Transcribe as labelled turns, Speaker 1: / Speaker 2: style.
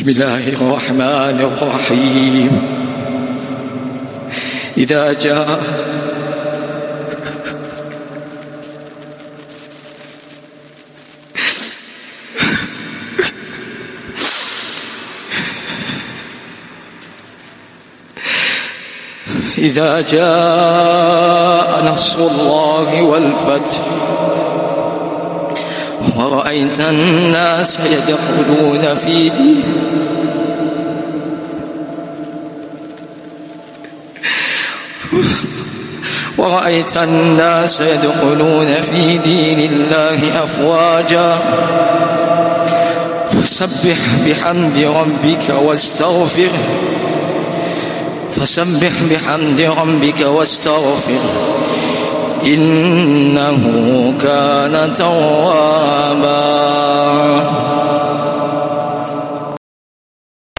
Speaker 1: بسم الله الرحمن الرحيم. إذا جاء نصر الله والفتح ورأيت الناس يدخلون في دين الله أفواجا فسبح بحمد ربك واستغفر إنه كان توابا.